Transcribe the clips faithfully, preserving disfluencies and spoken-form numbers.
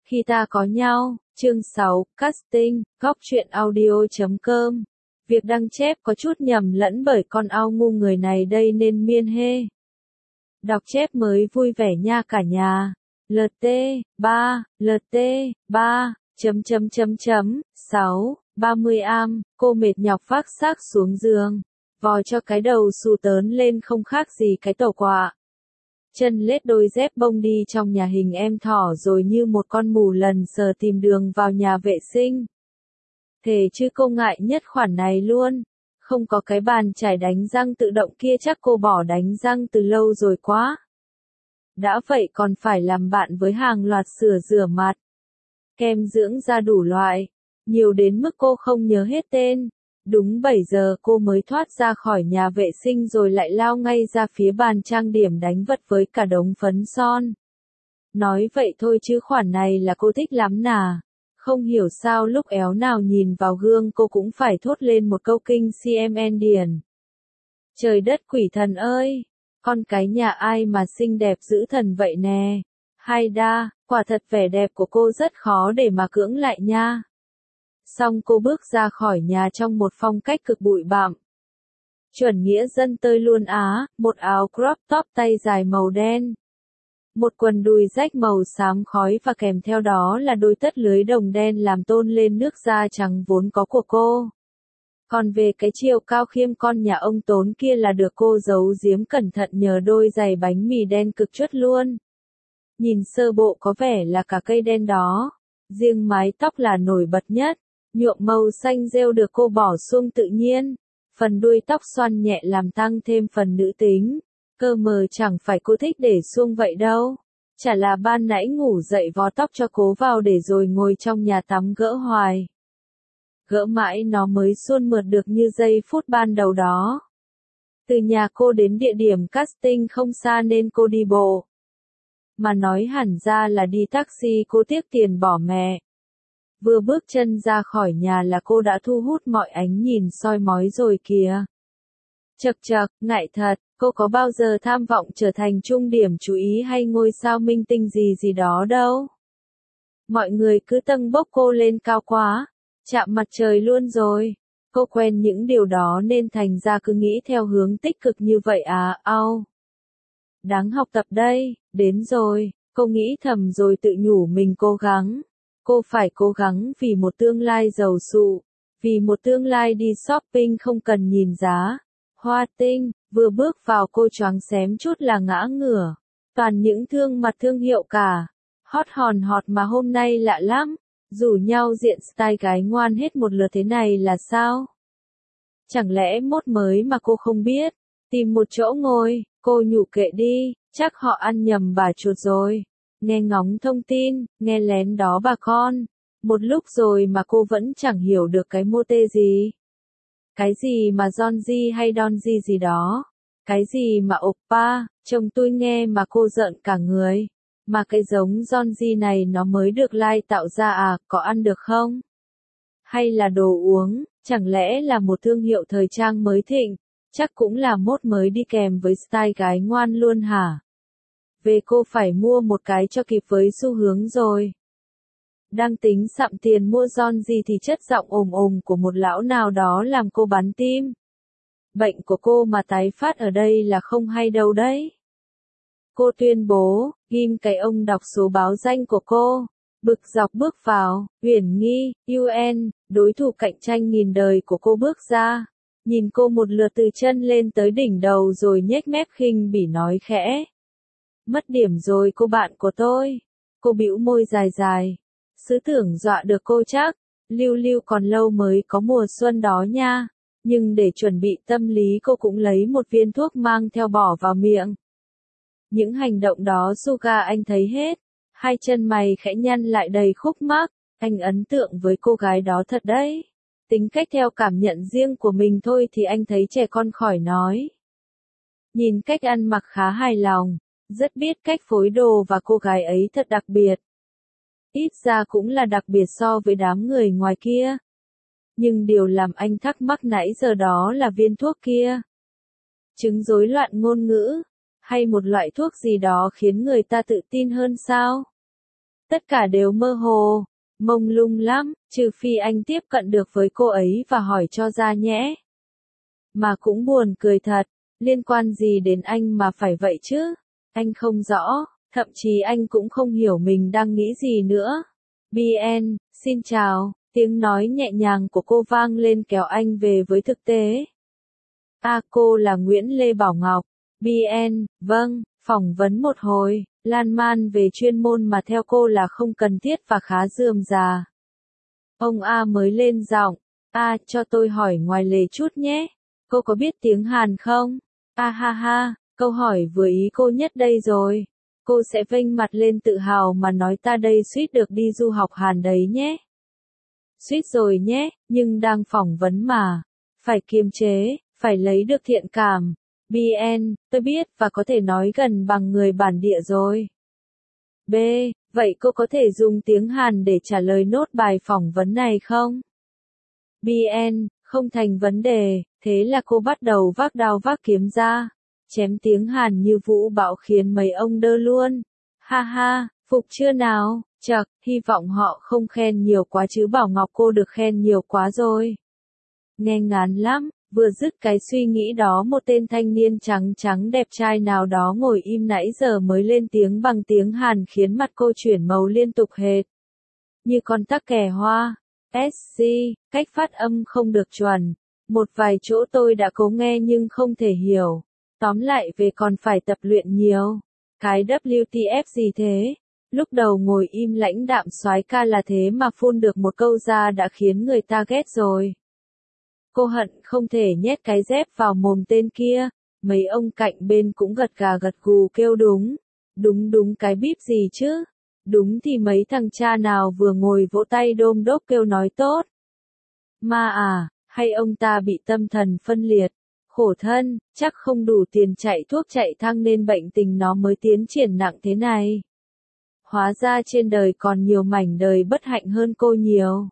Khi ta có nhau, chương sáu, casting, góc truyện audio.com. Việc đăng chép có chút nhầm lẫn bởi con ao ngu người này đây nên miên hê. Đọc chép mới vui vẻ nha cả nhà. lờ tê, ba, lờ tê, ba, chấm chấm chấm chấm, sáu, ba mươi am, cô mệt nhọc vác xác xuống giường. Vò cho cái đầu xù tớn lên không khác gì cái tàu quạ. Chân lết đôi dép bông đi trong nhà hình em thỏ rồi như một con mù lần sờ tìm đường vào nhà vệ sinh. Thề chứ cô ngại nhất khoản này luôn. Không có cái bàn chải đánh răng tự động kia chắc cô bỏ đánh răng từ lâu rồi quá. Đã vậy còn phải làm bạn với hàng loạt sửa rửa mặt, kem dưỡng da đủ loại, nhiều đến mức cô không nhớ hết tên. Đúng bảy giờ cô mới thoát ra khỏi nhà vệ sinh rồi lại lao ngay ra phía bàn trang điểm đánh vật với cả đống phấn son. Nói vậy thôi chứ khoản này là cô thích lắm nà. Không hiểu sao lúc éo nào nhìn vào gương cô cũng phải thốt lên một câu kinh cm điền. Trời đất quỷ thần ơi! Con cái nhà ai mà xinh đẹp dữ thần vậy nè. Hay đa, quả thật vẻ đẹp của cô rất khó để mà cưỡng lại nha. Xong cô bước ra khỏi nhà trong một phong cách cực bụi bặm. Chuẩn nghĩa dân tơi luôn á, một áo crop top tay dài màu đen. Một quần đùi rách màu xám khói và kèm theo đó là đôi tất lưới đồng đen làm tôn lên nước da trắng vốn có của cô. Còn về cái chiều cao khiêm con nhà ông Tốn kia là được cô giấu giếm cẩn thận nhờ đôi giày bánh mì đen cực chất luôn. Nhìn sơ bộ có vẻ là cả cây đen đó. Riêng mái tóc là nổi bật nhất. Nhuộm màu xanh rêu được cô bỏ suông tự nhiên. Phần đuôi tóc xoăn nhẹ làm tăng thêm phần nữ tính. Cơ mờ chẳng phải cô thích để suông vậy đâu. Chả là ban nãy ngủ dậy vò tóc cho cố vào để rồi ngồi trong nhà tắm gỡ hoài. Gỡ mãi nó mới suôn mượt được như giây phút ban đầu đó. Từ nhà cô đến địa điểm casting không xa nên cô đi bộ. Mà nói hẳn ra là đi taxi cô tiếc tiền bỏ mẹ. Vừa bước chân ra khỏi nhà là cô đã thu hút mọi ánh nhìn soi mói rồi kìa. Chậc chậc, ngại thật, cô có bao giờ tham vọng trở thành trung điểm chú ý hay ngôi sao minh tinh gì gì đó đâu. Mọi người cứ tâng bốc cô lên cao quá, chạm mặt trời luôn rồi. Cô quen những điều đó nên thành ra cứ nghĩ theo hướng tích cực như vậy à, ao. Đáng học tập đây, đến rồi, cô nghĩ thầm rồi tự nhủ mình cố gắng. Cô phải cố gắng vì một tương lai giàu sụ, vì một tương lai đi shopping không cần nhìn giá. Hoa tinh, vừa bước vào cô choáng xém chút là ngã ngửa. Toàn những thương mặt thương hiệu cả. Hot hòn hot mà hôm nay lạ lắm. Rủ nhau diện style gái ngoan hết một lượt thế này là sao? Chẳng lẽ mốt mới mà cô không biết? Tìm một chỗ ngồi, cô nhủ kệ đi, chắc họ ăn nhầm bà chuột rồi. Nghe ngóng thông tin, nghe lén đó bà con. Một lúc rồi mà cô vẫn chẳng hiểu được cái mô tê gì. Cái gì mà Donji hay Donji gì đó. Cái gì mà oppa, chồng tôi nghe mà cô giận cả người. Mà cái giống Donji này nó mới được Lai tạo ra à, có ăn được không? Hay là đồ uống, chẳng lẽ là một thương hiệu thời trang mới thịnh? Chắc cũng là mốt mới đi kèm với style gái ngoan luôn hả? Về cô phải mua một cái cho kịp với xu hướng rồi. Đang tính sặm tiền mua Donji thì chất giọng ồm ồm của một lão nào đó làm cô bắn tim. Bệnh của cô mà tái phát ở đây là không hay đâu đấy. Cô tuyên bố, ghim cái ông đọc số báo danh của cô. Bực dọc bước vào, Uyển Nghi, u en, đối thủ cạnh tranh nghìn đời của cô bước ra. Nhìn cô một lượt từ chân lên tới đỉnh đầu rồi nhếch mép khinh bỉ nói khẽ. Mất điểm rồi cô bạn của tôi. Cô bĩu môi dài dài. Sứ tưởng dọa được cô chắc. Lưu lưu còn lâu mới có mùa xuân đó nha. Nhưng để chuẩn bị tâm lý cô cũng lấy một viên thuốc mang theo bỏ vào miệng. Những hành động đó Suga anh thấy hết. Hai chân mày khẽ nhăn lại đầy khúc mắc. Anh ấn tượng với cô gái đó thật đấy. Tính cách theo cảm nhận riêng của mình thôi thì anh thấy trẻ con khỏi nói. Nhìn cách ăn mặc khá hài lòng. Rất biết cách phối đồ và cô gái ấy thật đặc biệt. Ít ra cũng là đặc biệt so với đám người ngoài kia. Nhưng điều làm anh thắc mắc nãy giờ đó là viên thuốc kia. Chứng rối loạn ngôn ngữ, hay một loại thuốc gì đó khiến người ta tự tin hơn sao? Tất cả đều mơ hồ, mông lung lắm, trừ phi anh tiếp cận được với cô ấy và hỏi cho ra nhẽ. Mà cũng buồn cười thật, liên quan gì đến anh mà phải vậy chứ? Anh không rõ, thậm chí anh cũng không hiểu mình đang nghĩ gì nữa. bê en, xin chào, tiếng nói nhẹ nhàng của cô vang lên kéo anh về với thực tế. À, cô là Nguyễn Lê Bảo Ngọc. bê en, vâng, phỏng vấn một hồi, lan man về chuyên môn mà theo cô là không cần thiết và khá rườm rà. Ông A mới lên giọng, A, cho tôi hỏi ngoài lề chút nhé. Cô có biết tiếng Hàn không? A ha ha, câu hỏi vừa ý cô nhất đây rồi. Cô sẽ vênh mặt lên tự hào mà nói ta đây suýt được đi du học Hàn đấy nhé. Suýt rồi nhé, nhưng đang phỏng vấn mà. Phải kiềm chế, phải lấy được thiện cảm. bê en, tôi biết và có thể nói gần bằng người bản địa rồi. B, vậy cô có thể dùng tiếng Hàn để trả lời nốt bài phỏng vấn này không? bê en, không thành vấn đề, thế là cô bắt đầu vác đao vác kiếm ra. Chém tiếng Hàn như vũ bão khiến mấy ông đơ luôn. Ha ha, phục chưa nào? Chậc, hy vọng họ không khen nhiều quá chứ Bảo Ngọc cô được khen nhiều quá rồi. Nghe ngán lắm, vừa dứt cái suy nghĩ đó một tên thanh niên trắng trắng đẹp trai nào đó ngồi im nãy giờ mới lên tiếng bằng tiếng Hàn khiến mặt cô chuyển màu liên tục hệt. Như con tắc kè hoa. ét xê, cách phát âm không được chuẩn. Một vài chỗ tôi đã cố nghe nhưng không thể hiểu. Tóm lại về còn phải tập luyện nhiều. Cái vê kép tê ép gì thế? Lúc đầu ngồi im lãnh đạm soái ca là thế mà phun được một câu ra đã khiến người ta ghét rồi. Cô hận không thể nhét cái dép vào mồm tên kia. Mấy ông cạnh bên cũng gật gà gật gù kêu đúng. Đúng đúng cái bíp gì chứ? Đúng thì mấy thằng cha nào vừa ngồi vỗ tay đôm đốp kêu nói tốt. Ma à, hay ông ta bị tâm thần phân liệt. Khổ thân, chắc không đủ tiền chạy thuốc chạy thang nên bệnh tình nó mới tiến triển nặng thế này. Hóa ra trên đời còn nhiều mảnh đời bất hạnh hơn cô nhiều.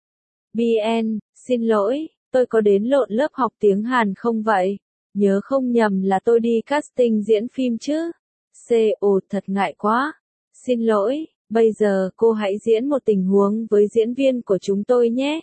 bê en, xin lỗi, tôi có đến lộn lớp học tiếng Hàn không vậy? Nhớ không nhầm là tôi đi casting diễn phim chứ? C. Ồ, thật ngại quá. Xin lỗi, bây giờ cô hãy diễn một tình huống với diễn viên của chúng tôi nhé.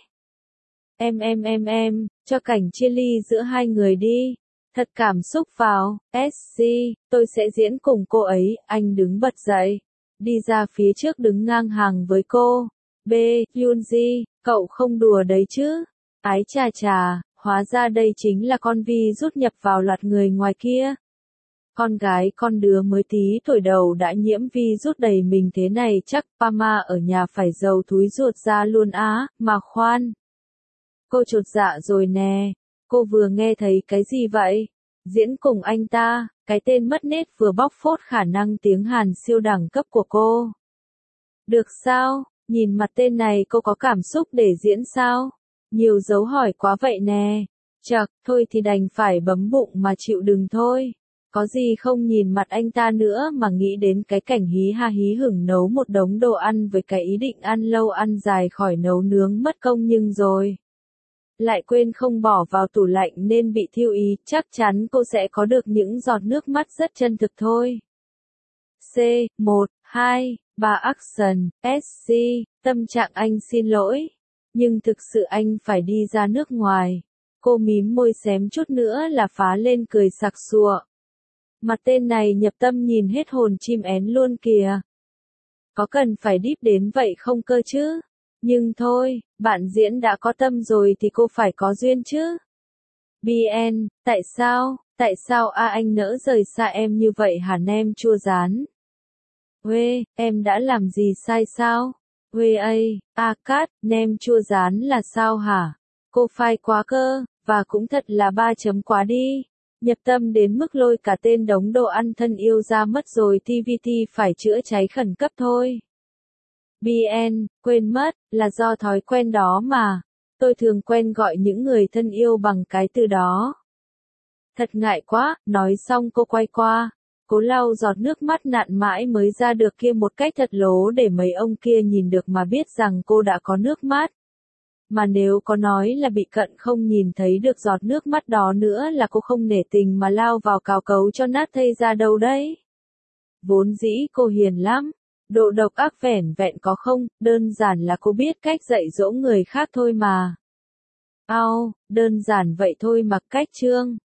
Em em em em, cho cảnh chia ly giữa hai người đi. Thật cảm xúc vào. ét xê, tôi sẽ diễn cùng cô ấy. Anh đứng bật dậy. Đi ra phía trước đứng ngang hàng với cô. B. Yoonji, cậu không đùa đấy chứ? Ái chà chà, hóa ra đây chính là con vi rút nhập vào loạt người ngoài kia. Con gái con đứa mới tí tuổi đầu đã nhiễm vi rút đầy mình thế này chắc Pama ở nhà phải giàu thúi ruột ra luôn á, mà khoan. Cô chột dạ rồi nè, cô vừa nghe thấy cái gì vậy? Diễn cùng anh ta, cái tên mất nết vừa bóc phốt khả năng tiếng Hàn siêu đẳng cấp của cô. Được sao, nhìn mặt tên này cô có cảm xúc để diễn sao? Nhiều dấu hỏi quá vậy nè. Chậc, thôi thì đành phải bấm bụng mà chịu đừng thôi. Có gì không nhìn mặt anh ta nữa mà nghĩ đến cái cảnh hí ha hí hửng nấu một đống đồ ăn với cái ý định ăn lâu ăn dài khỏi nấu nướng mất công nhưng rồi. Lại quên không bỏ vào tủ lạnh nên bị thiêu ý, chắc chắn cô sẽ có được những giọt nước mắt rất chân thực thôi. C. một, hai, ba Action, ét xê, tâm trạng anh xin lỗi. Nhưng thực sự anh phải đi ra nước ngoài. Cô mím môi xém chút nữa là phá lên cười sặc sụa. Mặt tên này nhập tâm nhìn hết hồn chim én luôn kìa. Có cần phải deep đến vậy không cơ chứ? Nhưng thôi, bạn diễn đã có tâm rồi thì cô phải có duyên chứ. bê en, tại sao, tại sao a anh nỡ rời xa em như vậy hả nem chua rán? Uê, em đã làm gì sai sao? Uê ây, a cát, nem chua rán là sao hả? Cô phai quá cơ, và cũng thật là ba chấm quá đi. Nhập tâm đến mức lôi cả tên đống đồ ăn thân yêu ra mất rồi tê vê tê phải chữa cháy khẩn cấp thôi. bê en, quên mất, là do thói quen đó mà. Tôi thường quen gọi những người thân yêu bằng cái từ đó. Thật ngại quá, nói xong cô quay qua. Cố lau giọt nước mắt nặn mãi mới ra được kia một cách thật lố để mấy ông kia nhìn được mà biết rằng cô đã có nước mắt. Mà nếu có nói là bị cận không nhìn thấy được giọt nước mắt đó nữa là cô không nể tình mà lao vào cào cấu cho nát thây ra đâu đấy. Vốn dĩ cô hiền lắm, Độ độc ác vẻn vẹn có không, đơn giản là cô biết cách dạy dỗ người khác thôi mà. Ao, đơn giản vậy thôi mặc cách Trương.